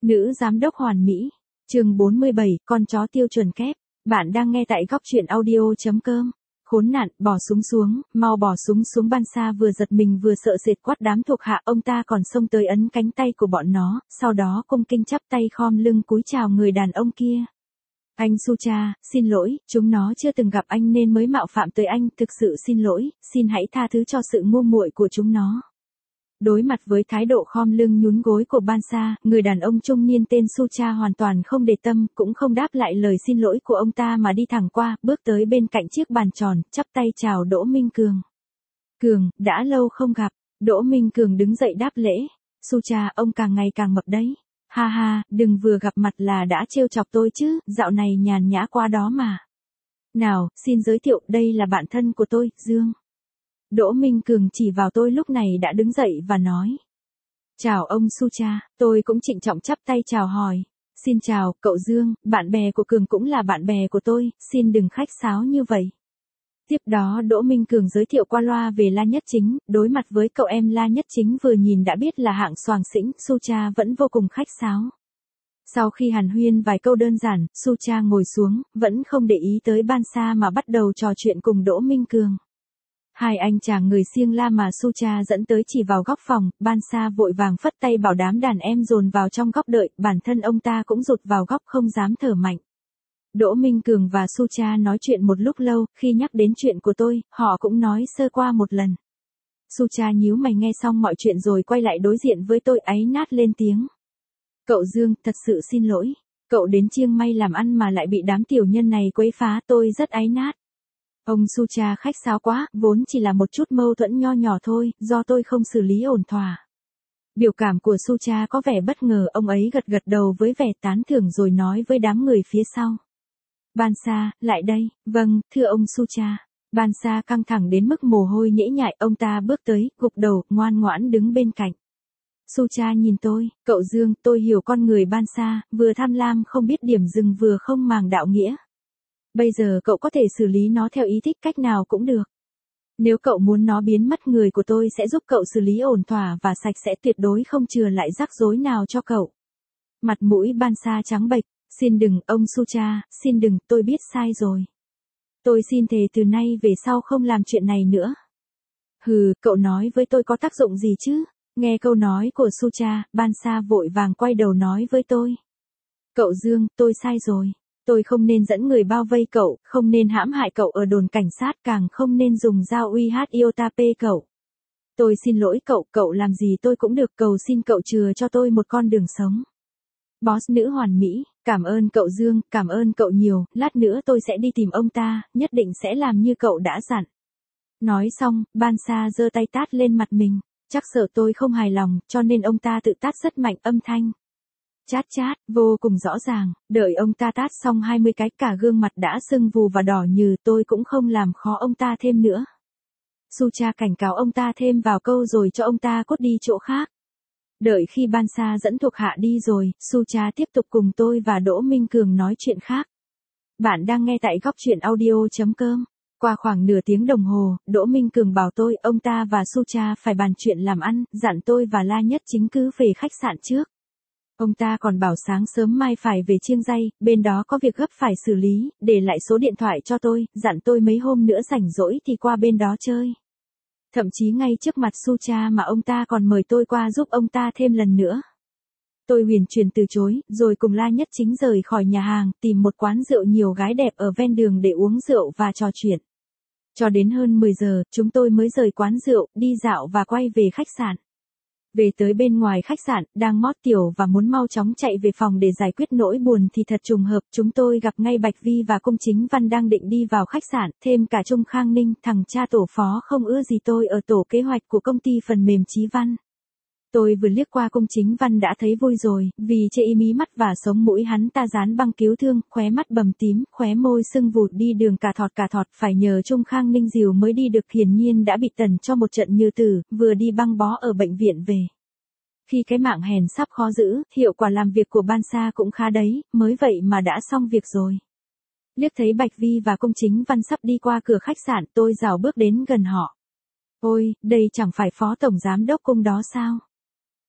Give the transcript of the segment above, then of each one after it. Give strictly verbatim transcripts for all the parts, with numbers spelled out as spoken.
Nữ giám đốc hoàn mỹ. Chương bốn mươi bảy, con chó tiêu chuẩn kép. Bạn đang nghe tại góc truyện audio chấm com. Khốn nạn, bỏ súng xuống, mau bỏ súng xuống. Ban Sa vừa giật mình vừa sợ sệt quát đám thuộc hạ, ông ta còn xông tới ấn cánh tay của bọn nó, sau đó cung kính chắp tay khom lưng cúi chào người đàn ông kia. Anh Sucha, xin lỗi, chúng nó chưa từng gặp anh nên mới mạo phạm tới anh, thực sự xin lỗi, xin hãy tha thứ cho sự ngu muội của chúng nó. Đối mặt với thái độ khom lưng nhún gối của Ban Sa, người đàn ông trung niên tên Sucha hoàn toàn không để tâm, cũng không đáp lại lời xin lỗi của ông ta mà đi thẳng qua, bước tới bên cạnh chiếc bàn tròn, chắp tay chào Đỗ Minh Cường. Cường, đã lâu không gặp. Đỗ Minh Cường đứng dậy đáp lễ. Sucha, ông càng ngày càng mập đấy. Ha ha, đừng vừa gặp mặt là đã trêu chọc tôi chứ, dạo này nhàn nhã qua đó mà. Nào, xin giới thiệu, đây là bạn thân của tôi, Dương. Đỗ Minh Cường chỉ vào tôi lúc này đã đứng dậy và nói. Chào ông Sucha, tôi cũng trịnh trọng chắp tay chào hỏi. Xin chào, cậu Dương, bạn bè của Cường cũng là bạn bè của tôi, xin đừng khách sáo như vậy. Tiếp đó Đỗ Minh Cường giới thiệu qua loa về La Nhất Chính, đối mặt với cậu em La Nhất Chính vừa nhìn đã biết là hạng xoàng xĩnh, Sucha vẫn vô cùng khách sáo. Sau khi hàn huyên vài câu đơn giản, Sucha ngồi xuống, vẫn không để ý tới Ban Sa mà bắt đầu trò chuyện cùng Đỗ Minh Cường. Hai anh chàng người Siêng La mà Sucha dẫn tới chỉ vào góc phòng, Ban Sa vội vàng phất tay bảo đám đàn em dồn vào trong góc đợi, bản thân ông ta cũng rụt vào góc không dám thở mạnh. Đỗ Minh Cường và Sucha nói chuyện một lúc lâu, khi nhắc đến chuyện của tôi, họ cũng nói sơ qua một lần. Sucha nhíu mày nghe xong mọi chuyện rồi quay lại đối diện với tôi áy nát lên tiếng. Cậu Dương, thật sự xin lỗi. Cậu đến Chiang Mai làm ăn mà lại bị đám tiểu nhân này quấy phá, tôi rất áy nát. Ông Sucha khách sáo quá, vốn chỉ là một chút mâu thuẫn nho nhỏ thôi, do tôi không xử lý ổn thỏa. Biểu cảm của Sucha có vẻ bất ngờ, ông ấy gật gật đầu với vẻ tán thưởng rồi nói với đám người phía sau. Ban Sa, lại đây. Vâng, thưa ông Sucha. Ban Sa căng thẳng đến mức mồ hôi nhễ nhại, ông ta bước tới, gục đầu, ngoan ngoãn đứng bên cạnh. Sucha nhìn tôi, cậu Dương, tôi hiểu con người Ban Sa, vừa tham lam không biết điểm dừng vừa không màng đạo nghĩa. Bây giờ cậu có thể xử lý nó theo ý thích cách nào cũng được. Nếu cậu muốn nó biến mất, người của tôi sẽ giúp cậu xử lý ổn thỏa và sạch sẽ, tuyệt đối không chừa lại rắc rối nào cho cậu. Mặt mũi Ban Sa trắng bệch. Xin đừng, ông Sucha, xin đừng, tôi biết sai rồi. Tôi xin thề từ nay về sau không làm chuyện này nữa. Hừ, cậu nói với tôi có tác dụng gì chứ? Nghe câu nói của Sucha, Ban Sa vội vàng quay đầu nói với tôi. Cậu Dương, tôi sai rồi. Tôi không nên dẫn người bao vây cậu, không nên hãm hại cậu ở đồn cảnh sát, càng không nên dùng dao uy hiếp Iotap cậu. Tôi xin lỗi cậu, cậu làm gì tôi cũng được, cầu xin cậu chừa cho tôi một con đường sống. Boss nữ hoàn mỹ, cảm ơn cậu Dương, cảm ơn cậu nhiều, lát nữa tôi sẽ đi tìm ông ta, nhất định sẽ làm như cậu đã dặn. Nói xong, Ban Sa giơ tay tát lên mặt mình, chắc sợ tôi không hài lòng, cho nên ông ta tự tát rất mạnh, âm thanh. Chát chát, vô cùng rõ ràng, đợi ông ta tát xong hai mươi cái, cả gương mặt đã sưng vù và đỏ nhừ, tôi cũng không làm khó ông ta thêm nữa. Sucha cảnh cáo ông ta thêm vào câu rồi cho ông ta cút đi chỗ khác. Đợi khi Ban Sa dẫn thuộc hạ đi rồi, Sucha tiếp tục cùng tôi và Đỗ Minh Cường nói chuyện khác. Bạn đang nghe tại góc truyện audio chấm com. Qua khoảng nửa tiếng đồng hồ, Đỗ Minh Cường bảo tôi, ông ta và Sucha phải bàn chuyện làm ăn, dặn tôi và La Nhất Chính cứ về khách sạn trước. Ông ta còn bảo sáng sớm mai phải về Chiang Rai, bên đó có việc gấp phải xử lý, để lại số điện thoại cho tôi, dặn tôi mấy hôm nữa rảnh rỗi thì qua bên đó chơi. Thậm chí ngay trước mặt Sucha mà ông ta còn mời tôi qua giúp ông ta thêm lần nữa. Tôi huyền truyền từ chối, rồi cùng La Nhất Chính rời khỏi nhà hàng, tìm một quán rượu nhiều gái đẹp ở ven đường để uống rượu và trò chuyện. Cho đến hơn mười giờ, chúng tôi mới rời quán rượu, đi dạo và quay về khách sạn. Về tới bên ngoài khách sạn, đang mót tiểu và muốn mau chóng chạy về phòng để giải quyết nỗi buồn thì thật trùng hợp, chúng tôi gặp ngay Bạch Vi và Cung Chính Văn đang định đi vào khách sạn, thêm cả Trung Khang Ninh, thằng cha tổ phó không ưa gì tôi ở tổ kế hoạch của công ty phần mềm Chí Văn. Tôi vừa liếc qua Cung Chính Văn đã thấy vui rồi, vì chê y mí mắt và sống mũi hắn ta dán băng cứu thương, khóe mắt bầm tím, khóe môi sưng vụt, đi đường cả thọt cả thọt, phải nhờ Trung Khang Ninh dìu mới đi được, hiển nhiên đã bị tần cho một trận như tử, vừa đi băng bó ở bệnh viện về. Khi cái mạng hèn sắp khó giữ, hiệu quả làm việc của Ban Sa cũng khá đấy, mới vậy mà đã xong việc rồi. Liếc thấy Bạch Vi và Cung Chính Văn sắp đi qua cửa khách sạn, tôi rảo bước đến gần họ. Ôi, đây chẳng phải phó tổng giám đốc Cung đó sao?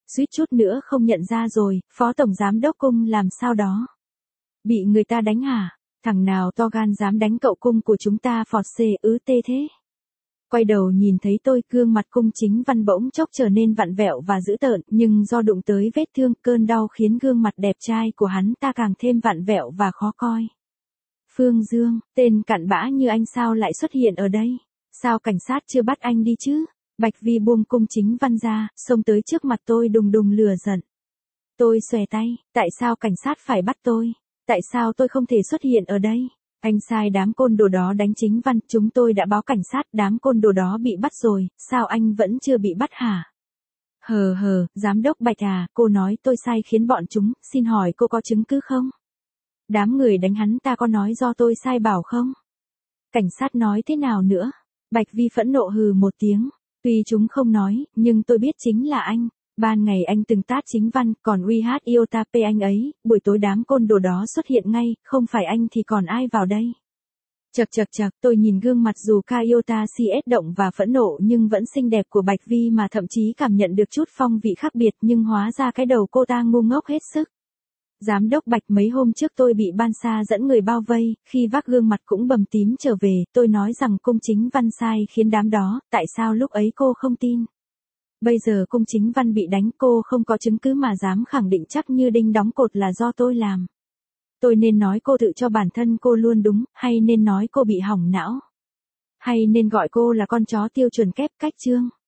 Suýt chút nữa không nhận ra rồi, phó tổng giám đốc cung làm sao đó. Bị người ta đánh hả? Thằng nào to gan dám đánh cậu cung của chúng ta phọt xề ứ tê thế. Quay đầu nhìn thấy tôi, gương mặt cung chính văn bỗng chốc trở nên vặn vẹo và dữ tợn, nhưng do đụng tới vết thương, cơn đau khiến gương mặt đẹp trai của hắn ta càng thêm vặn vẹo và khó coi. Phương Dương, tên cặn bã như anh sao lại xuất hiện ở đây? Sao cảnh sát chưa bắt anh đi chứ? Bạch Vi buông cung chính văn ra, xông tới trước mặt tôi đùng đùng lửa giận. Tôi xòe tay, tại sao cảnh sát phải bắt tôi? Tại sao tôi không thể xuất hiện ở đây? Anh sai đám côn đồ đó đánh chính văn, chúng tôi đã báo cảnh sát, đám côn đồ đó bị bắt rồi, sao anh vẫn chưa bị bắt hả? Hờ hờ, giám đốc Bạch à, cô nói tôi sai khiến bọn chúng, xin hỏi cô có chứng cứ không? Đám người đánh hắn ta có nói do tôi sai bảo không? Cảnh sát nói thế nào nữa? Bạch Vi phẫn nộ hừ một tiếng, tuy chúng không nói, nhưng tôi biết chính là anh. Ban ngày anh từng tát chính văn, còn uy hát iota pe anh ấy, buổi tối đám côn đồ đó xuất hiện ngay, không phải anh thì còn ai vào đây. Chật chật chật, tôi nhìn gương mặt dù ca iota cs động và phẫn nộ nhưng vẫn xinh đẹp của Bạch Vi mà thậm chí cảm nhận được chút phong vị khác biệt, nhưng hóa ra cái đầu cô ta ngu ngốc hết sức. Giám đốc Bạch, mấy hôm trước tôi bị ban sa dẫn người bao vây, khi vác gương mặt cũng bầm tím trở về, tôi nói rằng cung chính văn sai khiến đám đó, tại sao lúc ấy cô không tin? Bây giờ cung chính văn bị đánh, cô không có chứng cứ mà dám khẳng định chắc như đinh đóng cột là do tôi làm. Tôi nên nói cô tự cho bản thân cô luôn đúng, hay nên nói cô bị hỏng não? Hay nên gọi cô là con chó tiêu chuẩn kép cách chương?